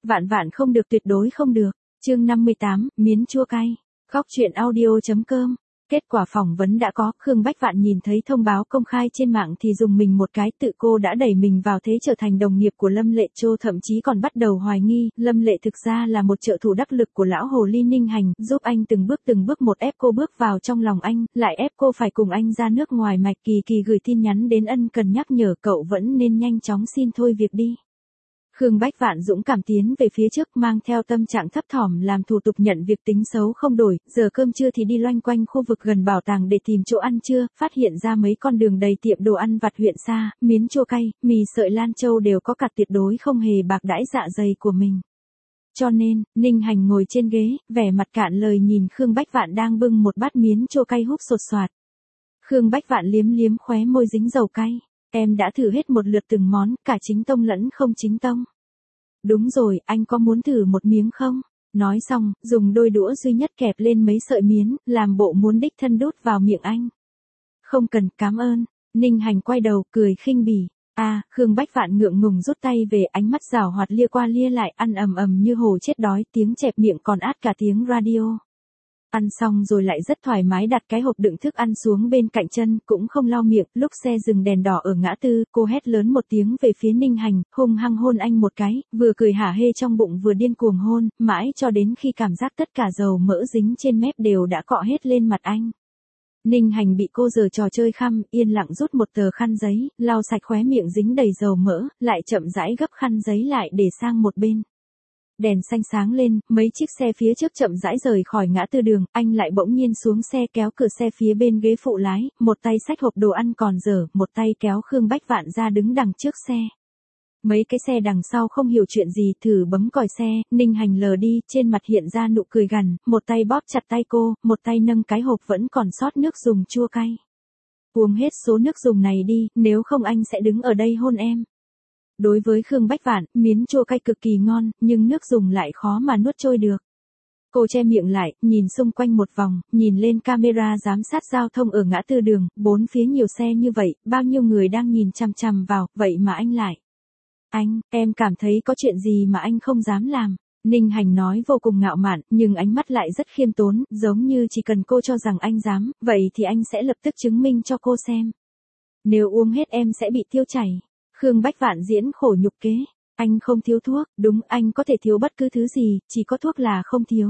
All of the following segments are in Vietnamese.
Vạn vạn không được, tuyệt đối không được. Chương 58, miến chua cay. Góc truyện audio.com. Kết quả phỏng vấn đã có, Khương Bách Vạn nhìn thấy thông báo công khai trên mạng thì dùng mình một cái, tự cô đã đẩy mình vào thế trở thành đồng nghiệp của Lâm Lệ Châu, thậm chí còn bắt đầu hoài nghi, Lâm Lệ thực ra là một trợ thủ đắc lực của lão hồ ly Ninh Hành, giúp anh từng bước một ép cô bước vào trong lòng anh, lại ép cô phải cùng anh ra nước ngoài. Mạch Kỳ Kỳ gửi tin nhắn đến ân cần nhắc nhở cậu vẫn nên nhanh chóng xin thôi việc đi. Khương Bách Vạn dũng cảm tiến về phía trước, mang theo tâm trạng thấp thỏm làm thủ tục nhận việc. Tính xấu không đổi, giờ cơm trưa thì đi loanh quanh khu vực gần bảo tàng để tìm chỗ ăn trưa, phát hiện ra mấy con đường đầy tiệm đồ ăn vặt huyện xa, miến chua cay, mì sợi Lan Châu đều có cặt, tuyệt đối không hề bạc đãi dạ dày của mình. Cho nên, Ninh Hành ngồi trên ghế, vẻ mặt cạn lời nhìn Khương Bách Vạn đang bưng một bát miến chua cay húp sột soạt. Khương Bách Vạn liếm liếm khóe môi dính dầu cay. Em đã thử hết một lượt từng món, cả chính tông lẫn không chính tông. Đúng rồi, anh có muốn thử một miếng không? Nói xong, dùng đôi đũa duy nhất kẹp lên mấy sợi miến, làm bộ muốn đích thân đút vào miệng anh. Không cần, cảm ơn. Ninh Hành quay đầu, cười khinh bỉ. Khương Bách Vạn ngượng ngùng rút tay về, ánh mắt giảo hoạt lia qua lia lại, ăn ầm ầm như hổ chết đói, tiếng chẹp miệng còn át cả tiếng radio. Ăn xong rồi lại rất thoải mái đặt cái hộp đựng thức ăn xuống bên cạnh chân, cũng không lau miệng. Lúc xe dừng đèn đỏ ở ngã tư, cô hét lớn một tiếng về phía Ninh Hành, hung hăng hôn anh một cái, vừa cười hả hê trong bụng vừa điên cuồng hôn, mãi cho đến khi cảm giác tất cả dầu mỡ dính trên mép đều đã cọ hết lên mặt anh. Ninh Hành bị cô giở trò chơi khăm, yên lặng rút một tờ khăn giấy, lau sạch khóe miệng dính đầy dầu mỡ, lại chậm rãi gấp khăn giấy lại để sang một bên. Đèn xanh sáng lên, mấy chiếc xe phía trước chậm rãi rời khỏi ngã tư đường, anh lại bỗng nhiên xuống xe kéo cửa xe phía bên ghế phụ lái, một tay xách hộp đồ ăn còn dở, một tay kéo Khương Bách Vạn ra đứng đằng trước xe. Mấy cái xe đằng sau không hiểu chuyện gì, thử bấm còi xe, Ninh Hành lờ đi, trên mặt hiện ra nụ cười gằn, một tay bóp chặt tay cô, một tay nâng cái hộp vẫn còn sót nước dùng chua cay. Uống hết số nước dùng này đi, nếu không anh sẽ đứng ở đây hôn em. Đối với Khương Bách Vạn, miến chua cay cực kỳ ngon, nhưng nước dùng lại khó mà nuốt trôi được. Cô che miệng lại, nhìn xung quanh một vòng, nhìn lên camera giám sát giao thông ở ngã tư đường, bốn phía nhiều xe như vậy, bao nhiêu người đang nhìn chằm chằm vào, vậy mà anh lại. Anh, em cảm thấy có chuyện gì mà anh không dám làm. Ninh Hành nói vô cùng ngạo mạn, nhưng ánh mắt lại rất khiêm tốn, giống như chỉ cần cô cho rằng anh dám, vậy thì anh sẽ lập tức chứng minh cho cô xem. Nếu uống hết em sẽ bị tiêu chảy. Khương Bách Vạn diễn khổ nhục kế. Anh không thiếu thuốc, đúng, anh có thể thiếu bất cứ thứ gì, chỉ có thuốc là không thiếu.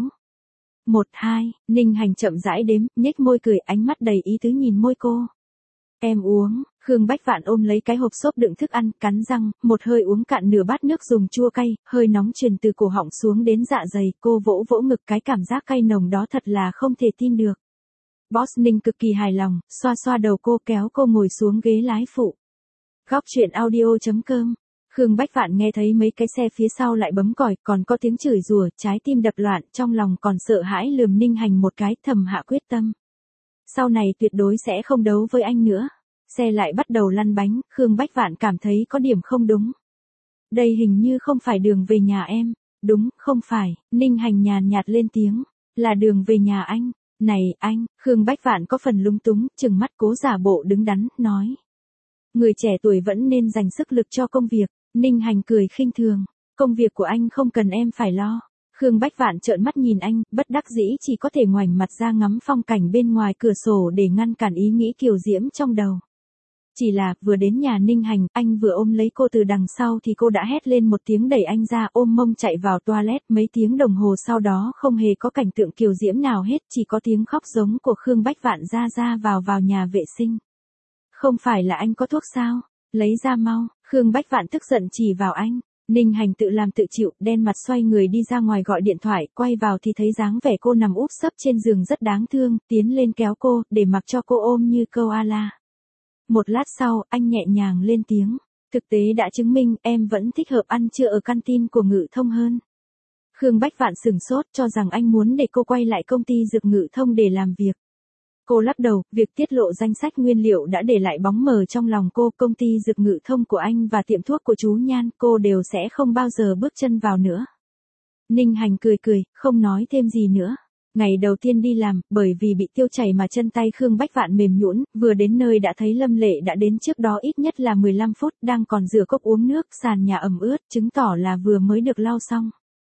1, 2, Ninh Hành chậm rãi đếm, nhếch môi cười, ánh mắt đầy ý tứ nhìn môi cô. Em uống. Khương Bách Vạn ôm lấy cái hộp xốp đựng thức ăn, cắn răng, một hơi uống cạn nửa bát nước dùng chua cay, hơi nóng truyền từ cổ họng xuống đến dạ dày, cô vỗ vỗ ngực, cái cảm giác cay nồng đó thật là không thể tin được. Boss Ninh cực kỳ hài lòng, xoa xoa đầu cô, kéo cô ngồi xuống ghế lái phụ. Góc truyện audio.com. Khương Bách Vạn nghe thấy mấy cái xe phía sau lại bấm còi, còn có tiếng chửi rủa, trái tim đập loạn, trong lòng còn sợ hãi lườm Ninh Hành một cái, thầm hạ quyết tâm. Sau này tuyệt đối sẽ không đấu với anh nữa. Xe lại bắt đầu lăn bánh, Khương Bách Vạn cảm thấy có điểm không đúng. Đây hình như không phải đường về nhà em. Đúng, không phải, Ninh Hành nhàn nhạt lên tiếng. Là đường về nhà anh. Này, anh, Khương Bách Vạn có phần lung túng, trừng mắt cố giả bộ đứng đắn, nói. Người trẻ tuổi vẫn nên dành sức lực cho công việc. Ninh Hành cười khinh thường. Công việc của anh không cần em phải lo. Khương Bách Vạn trợn mắt nhìn anh, bất đắc dĩ chỉ có thể ngoảnh mặt ra ngắm phong cảnh bên ngoài cửa sổ để ngăn cản ý nghĩ kiều diễm trong đầu. Chỉ là, vừa đến nhà Ninh Hành, anh vừa ôm lấy cô từ đằng sau thì cô đã hét lên một tiếng đẩy anh ra, ôm mông chạy vào toilet. Mấy tiếng đồng hồ sau đó không hề có cảnh tượng kiều diễm nào hết, chỉ có tiếng khóc giống của Khương Bách Vạn ra vào nhà vệ sinh. Không phải là anh có thuốc sao? Lấy ra mau. Khương Bách Vạn tức giận chỉ vào anh. Ninh Hành tự làm tự chịu, đen mặt xoay người đi ra ngoài gọi điện thoại, quay vào thì thấy dáng vẻ cô nằm úp sấp trên giường rất đáng thương, tiến lên kéo cô, để mặc cho cô ôm như koala. Một lát sau, anh nhẹ nhàng lên tiếng. Thực tế đã chứng minh em vẫn thích hợp ăn trưa ở canteen của Ngự Thông hơn. Khương Bách Vạn sửng sốt, cho rằng anh muốn để cô quay lại công ty dược Ngự Thông để làm việc. Cô lắc đầu, việc tiết lộ danh sách nguyên liệu đã để lại bóng mờ trong lòng cô, công ty dược Ngự Thông của anh và tiệm thuốc của chú Nhan, cô đều sẽ không bao giờ bước chân vào nữa. Ninh Hành cười, không nói thêm gì nữa. Ngày đầu tiên đi làm, bởi vì bị tiêu chảy mà chân tay Khương Bách Vạn mềm nhũn, vừa đến nơi đã thấy Lâm Lệ đã đến trước đó ít nhất là 15 phút, đang còn rửa cốc uống nước, sàn nhà ẩm ướt, chứng tỏ là vừa mới được lau xong.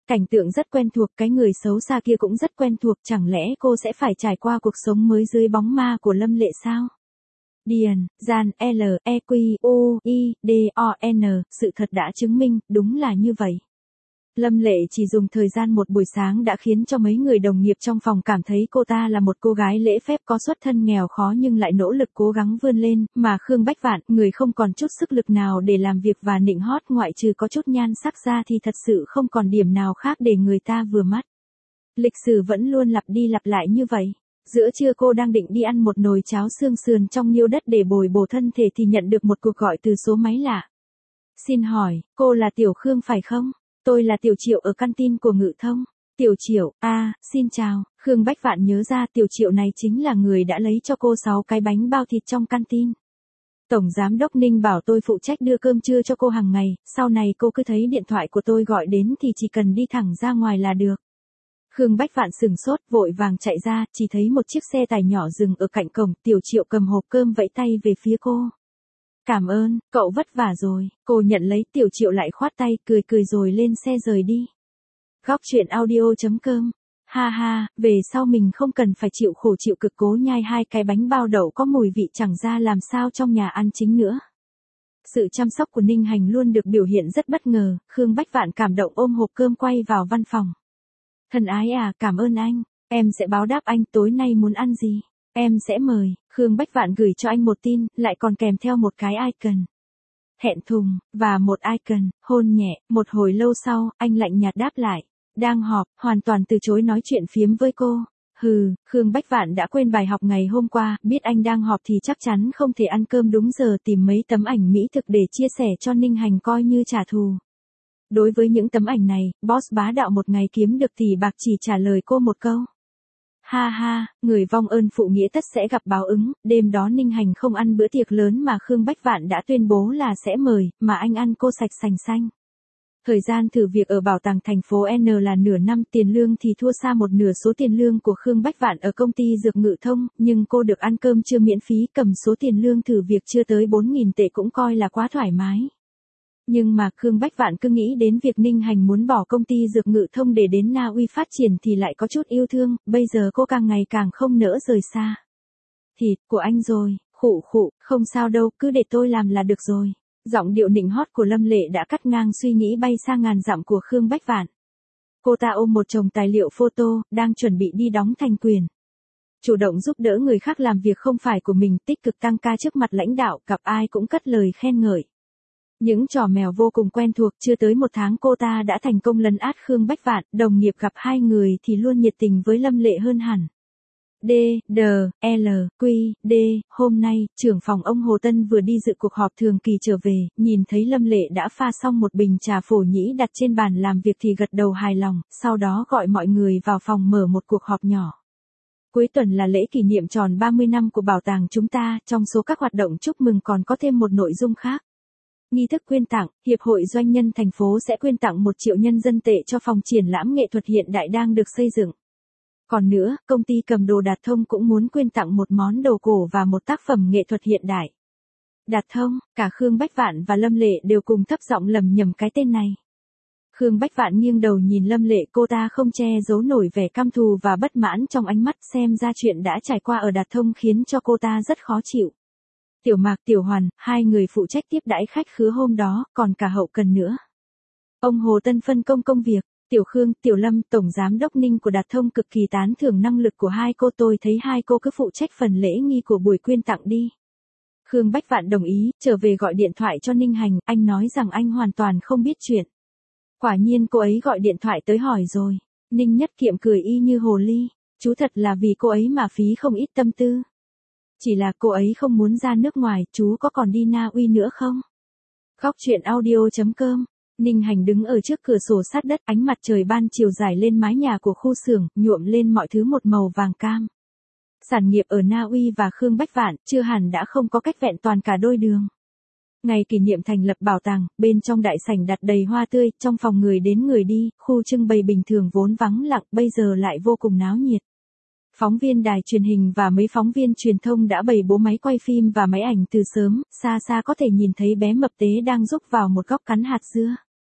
Cảnh tượng rất quen thuộc, cái người xấu xa kia cũng rất quen thuộc, chẳng lẽ cô sẽ phải trải qua cuộc sống mới dưới bóng ma của Lâm Lệ sao? Điền, Gian, L, E, Q, U, I, D, O, N, sự thật đã chứng minh, đúng là như vậy. Lâm Lệ chỉ dùng thời gian một buổi sáng đã khiến cho mấy người đồng nghiệp trong phòng cảm thấy cô ta là một cô gái lễ phép có xuất thân nghèo khó nhưng lại nỗ lực cố gắng vươn lên, mà Khương Bách Vạn, người không còn chút sức lực nào để làm việc và nịnh hót ngoại trừ có chút nhan sắc ra thì thật sự không còn điểm nào khác để người ta vừa mắt. Lịch sử vẫn luôn lặp đi lặp lại như vậy. Giữa trưa cô đang định đi ăn một nồi cháo xương sườn trong nhiêu đất để bồi bổ thân thể thì nhận được một cuộc gọi từ số máy lạ. Xin hỏi, cô là Tiểu Khương phải không? Tôi là Tiểu Triệu ở căn tin của Ngự Thông. Tiểu Triệu, xin chào, Khương Bách Vạn nhớ ra Tiểu Triệu này chính là người đã lấy cho cô 6 cái bánh bao thịt trong căn tin. Tổng Giám đốc Ninh bảo tôi phụ trách đưa cơm trưa cho cô hàng ngày, sau này cô cứ thấy điện thoại của tôi gọi đến thì chỉ cần đi thẳng ra ngoài là được. Khương Bách Vạn sừng sốt vội vàng chạy ra, chỉ thấy một chiếc xe tải nhỏ dừng ở cạnh cổng, Tiểu Triệu cầm hộp cơm vẫy tay về phía cô. Cảm ơn, cậu vất vả rồi, cô nhận lấy. Tiểu Triệu lại khoát tay, cười cười rồi lên xe rời đi. Góc truyện audio.com. Ha ha, về sau mình không cần phải chịu khổ chịu cực cố nhai 2 cái bánh bao đậu có mùi vị chẳng ra làm sao trong nhà ăn chính nữa. Sự chăm sóc của Ninh Hành luôn được biểu hiện rất bất ngờ, Khương Bách Vạn cảm động ôm hộp cơm quay vào văn phòng. Thân ái à, cảm ơn anh, em sẽ báo đáp anh, tối nay muốn ăn gì? Em sẽ mời. Khương Bách Vạn gửi cho anh một tin, lại còn kèm theo một cái icon. Hẹn thùng, và một icon, hôn nhẹ. Một hồi lâu sau, anh lạnh nhạt đáp lại. Đang họp, hoàn toàn từ chối nói chuyện phiếm với cô. Khương Bách Vạn đã quên bài học ngày hôm qua, biết anh đang họp thì chắc chắn không thể ăn cơm đúng giờ, tìm mấy tấm ảnh mỹ thực để chia sẻ cho Ninh Hành coi như trả thù. Đối với những tấm ảnh này, boss bá đạo một ngày kiếm được tỷ bạc chỉ trả lời cô một câu. Ha ha, người vong ơn phụ nghĩa tất sẽ gặp báo ứng. Đêm đó Ninh Hành không ăn bữa tiệc lớn mà Khương Bách Vạn đã tuyên bố là sẽ mời, mà anh ăn cô sạch sành xanh. Thời gian thử việc ở bảo tàng thành phố N là nửa năm, tiền lương thì thua xa một nửa số tiền lương của Khương Bách Vạn ở công ty dược Ngự Thông, nhưng cô được ăn cơm trưa miễn phí, cầm số tiền lương thử việc chưa tới 4.000 tệ cũng coi là quá thoải mái. Nhưng mà Khương Bách Vạn cứ nghĩ đến việc Ninh Hành muốn bỏ công ty dược Ngự Thông để đến Na Uy phát triển thì lại có chút yêu thương, bây giờ cô càng ngày càng không nỡ rời xa. Thịt của anh rồi, khụ, không sao đâu, cứ để tôi làm là được rồi. Giọng điệu nịnh hót của Lâm Lệ đã cắt ngang suy nghĩ bay xa ngàn dặm của Khương Bách Vạn. Cô ta ôm một chồng tài liệu photo, đang chuẩn bị đi đóng thành quyền. Chủ động giúp đỡ người khác làm việc không phải của mình, tích cực tăng ca trước mặt lãnh đạo, gặp ai cũng cất lời khen ngợi. Những trò mèo vô cùng quen thuộc, chưa tới 1 tháng cô ta đã thành công lấn át Khương Bách Vạn, đồng nghiệp gặp hai người thì luôn nhiệt tình với Lâm Lệ hơn hẳn. Hôm nay, trưởng phòng ông Hồ Tân vừa đi dự cuộc họp thường kỳ trở về, nhìn thấy Lâm Lệ đã pha xong một bình trà phổ nhĩ đặt trên bàn làm việc thì gật đầu hài lòng, sau đó gọi mọi người vào phòng mở một cuộc họp nhỏ. Cuối tuần là lễ kỷ niệm tròn 30 năm của bảo tàng chúng ta, trong số các hoạt động chúc mừng còn có thêm một nội dung khác. Nghi thức quyên tặng, Hiệp hội Doanh nhân thành phố sẽ quyên tặng 1 triệu nhân dân tệ cho phòng triển lãm nghệ thuật hiện đại đang được xây dựng. Còn nữa, công ty cầm đồ Đạt Thông cũng muốn quyên tặng một món đồ cổ và một tác phẩm nghệ thuật hiện đại. Đạt Thông, cả Khương Bách Vạn và Lâm Lệ đều cùng thấp giọng lầm nhầm cái tên này. Khương Bách Vạn nghiêng đầu nhìn Lâm Lệ, cô ta không che giấu nổi vẻ căm thù và bất mãn trong ánh mắt, xem ra chuyện đã trải qua ở Đạt Thông khiến cho cô ta rất khó chịu. Tiểu Mạc, Tiểu Hoàn, hai người phụ trách tiếp đãi khách khứa hôm đó, còn cả hậu cần nữa. Ông Hồ Tân phân công công việc. Tiểu Khương, Tiểu Lâm, Tổng Giám đốc Ninh của Đạt Thông cực kỳ tán thưởng năng lực của hai cô, tôi thấy hai cô cứ phụ trách phần lễ nghi của buổi quyên tặng đi. Khương Bách Vạn đồng ý, trở về gọi điện thoại cho Ninh Hành, anh nói rằng anh hoàn toàn không biết chuyện. Quả nhiên cô ấy gọi điện thoại tới hỏi rồi. Ninh Nhất Kiệm cười y như hồ ly, chú thật là vì cô ấy mà phí không ít tâm tư. Chỉ là cô ấy không muốn ra nước ngoài, chú có còn đi Na Uy nữa không? Góc truyện audio.com. Ninh Hành đứng ở trước cửa sổ sát đất, ánh mặt trời ban chiều rải lên mái nhà của khu xưởng, nhuộm lên mọi thứ một màu vàng cam. Sản nghiệp ở Na Uy và Khương Bách Vạn chưa hẳn đã không có cách vẹn toàn cả đôi đường. Ngày kỷ niệm thành lập bảo tàng, bên trong đại sảnh đặt đầy hoa tươi, trong phòng người đến người đi, khu trưng bày bình thường vốn vắng lặng, bây giờ lại vô cùng náo nhiệt. Phóng viên đài truyền hình và mấy phóng viên truyền thông đã bày bố máy quay phim và máy ảnh từ sớm, xa xa có thể nhìn thấy bé mập tế đang rúc vào một góc cắn hạt dưa.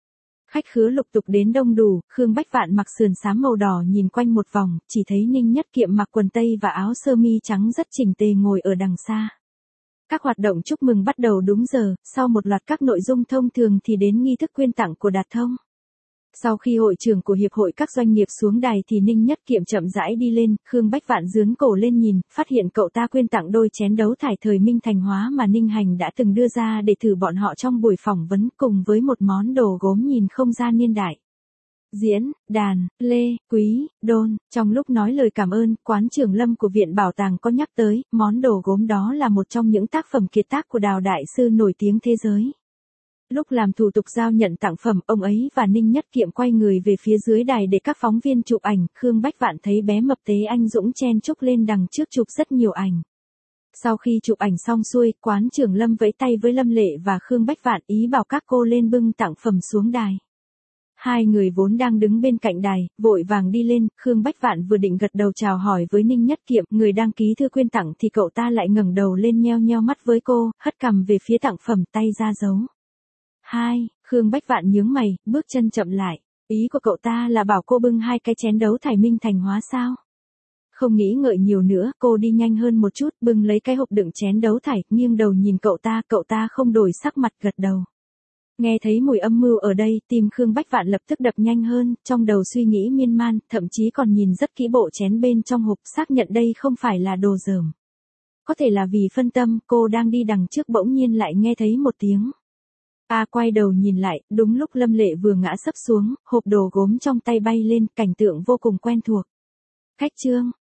Khách khứa lục tục đến đông đủ, Khương Bách Vạn mặc sườn xám màu đỏ nhìn quanh một vòng, chỉ thấy Ninh Nhất Kiệm mặc quần tây và áo sơ mi trắng rất chỉnh tề ngồi ở đằng xa. Các hoạt động chúc mừng bắt đầu đúng giờ, sau một loạt các nội dung thông thường thì đến nghi thức quyên tặng của Đạt Thông. Sau khi hội trưởng của Hiệp hội các doanh nghiệp xuống đài thì Ninh Nhất Kiệm chậm rãi đi lên, Khương Bách Vạn giương cổ lên nhìn, phát hiện cậu ta quyên tặng đôi chén đấu thải thời Minh Thành Hóa mà Ninh Hành đã từng đưa ra để thử bọn họ trong buổi phỏng vấn cùng với một món đồ gốm nhìn không ra niên đại. Diễn, đàn, lê, quý, đôn, trong lúc nói lời cảm ơn, quán trưởng Lâm của Viện Bảo tàng có nhắc tới, món đồ gốm đó là một trong những tác phẩm kiệt tác của Đào Đại Sư nổi tiếng thế giới. Lúc làm thủ tục giao nhận tặng phẩm, ông ấy và Ninh Nhất Kiệm quay người về phía dưới đài để các phóng viên chụp ảnh, Khương Bách Vạn thấy bé mập tế anh Dũng chen chúc lên đằng trước chụp rất nhiều ảnh. Sau khi chụp ảnh xong xuôi, quán trưởng Lâm vẫy tay với Lâm Lệ và Khương Bách Vạn ý bảo các cô lên bưng tặng phẩm xuống đài. Hai người vốn đang đứng bên cạnh đài, vội vàng đi lên, Khương Bách Vạn vừa định gật đầu chào hỏi với Ninh Nhất Kiệm, người đăng ký thư quyên tặng thì cậu ta lại ngẩng đầu lên nheo nheo mắt với cô, hất cằm về phía tặng phẩm, tay ra dấu. Khương Bách Vạn nhướng mày, bước chân chậm lại. Ý của cậu ta là bảo cô bưng hai cái chén đấu thải Minh Thành Hóa sao? Không nghĩ ngợi nhiều nữa, cô đi nhanh hơn một chút, bưng lấy cái hộp đựng chén đấu thải, nghiêng đầu nhìn cậu ta không đổi sắc mặt gật đầu. Nghe thấy mùi âm mưu ở đây, tim Khương Bách Vạn lập tức đập nhanh hơn, trong đầu suy nghĩ miên man, thậm chí còn nhìn rất kỹ bộ chén bên trong hộp, xác nhận đây không phải là đồ dởm. Có thể là vì phân tâm, cô đang đi đằng trước bỗng nhiên lại nghe thấy một tiếng. Quay đầu nhìn lại, đúng lúc Lâm Lệ vừa ngã sấp xuống, hộp đồ gốm trong tay bay lên, cảnh tượng vô cùng quen thuộc. Khách Trương,